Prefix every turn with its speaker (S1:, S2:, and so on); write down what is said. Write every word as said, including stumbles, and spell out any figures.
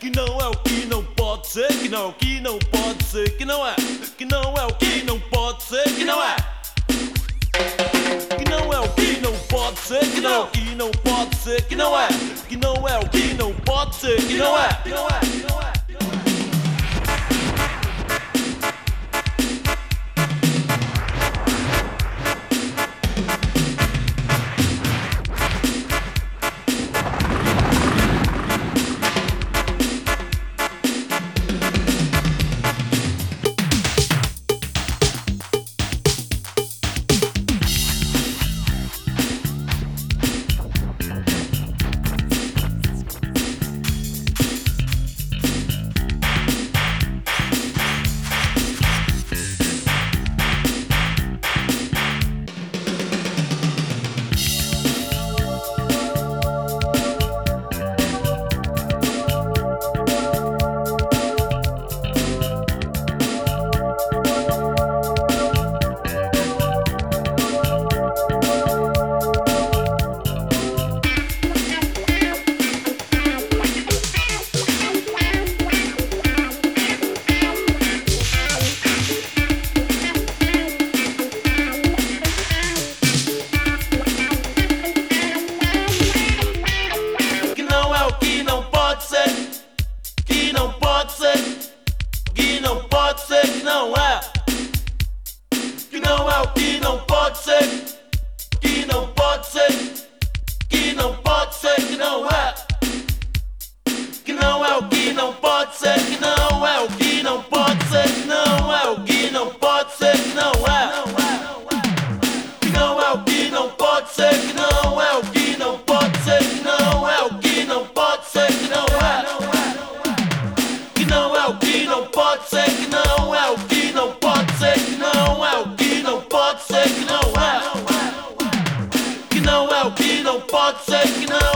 S1: que não é o que não pode ser, que não, que não pode ser, que não é, que não é o que não pode ser, que não é, que não é o que não pode ser, que não, que não pode ser, que não é, que não é o que não pode ser, que não é, que não é, que não é. Não é, que não é o que não pode ser, que não pode ser, que não pode ser, que não é, que não é o que não pode ser, que não é o que não pode ser, que não é o que não pode ser, que não é, que não é o que não pode ser, que não é o que não pode ser, que não é o que não pode ser, que não é, que não é o que não pode ser, que não é o que não pode ser, que não é o que não pode ser, que não é, que não é o que não pode ser, que não